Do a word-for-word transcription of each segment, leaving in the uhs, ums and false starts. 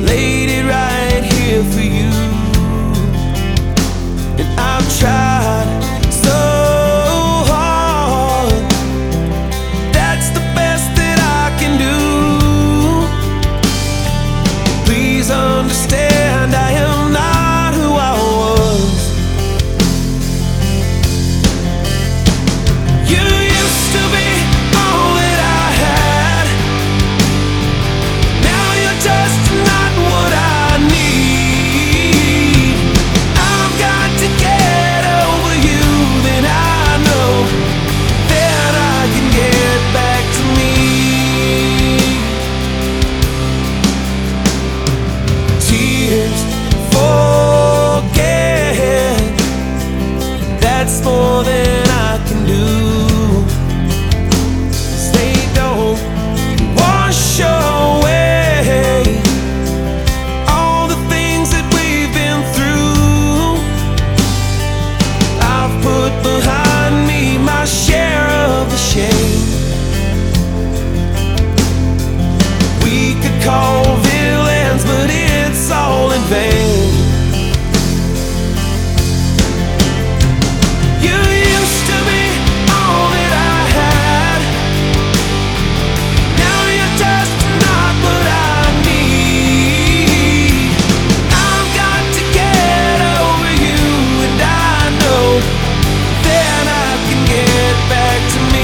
laid it right here for you. And I've tried so hard, that's the best that I can do. Please understand, I am not who I was. You used to be all that I had, now you're just not what I need. I've got to get over you, then I know that I can get back to me. Tears, forget, that's more than I can do. 'Cause they don't wash away all the things that we've been through. I've put behind me my share of the shame. We could call villains, but it's all in vain. You used to be all that I had, now you're just not what I need. I've got to get over you, and I know that I can get back to me.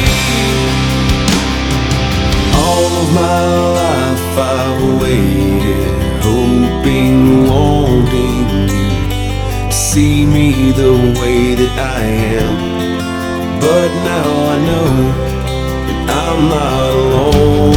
All of my life I've waited, hoping, wanting you to see me the way that I am. But now I know that I'm not alone.